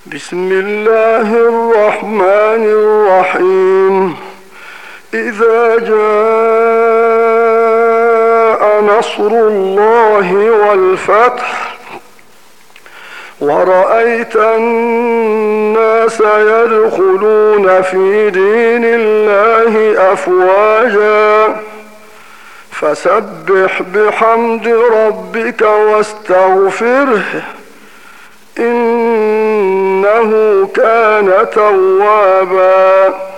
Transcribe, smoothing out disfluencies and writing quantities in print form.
بسم الله الرحمن الرحيم. إذا جاء نصر الله والفتح ورأيت الناس يدخلون في دين الله أفواجا فسبح بحمد ربك واستغفره إنه كان توابا.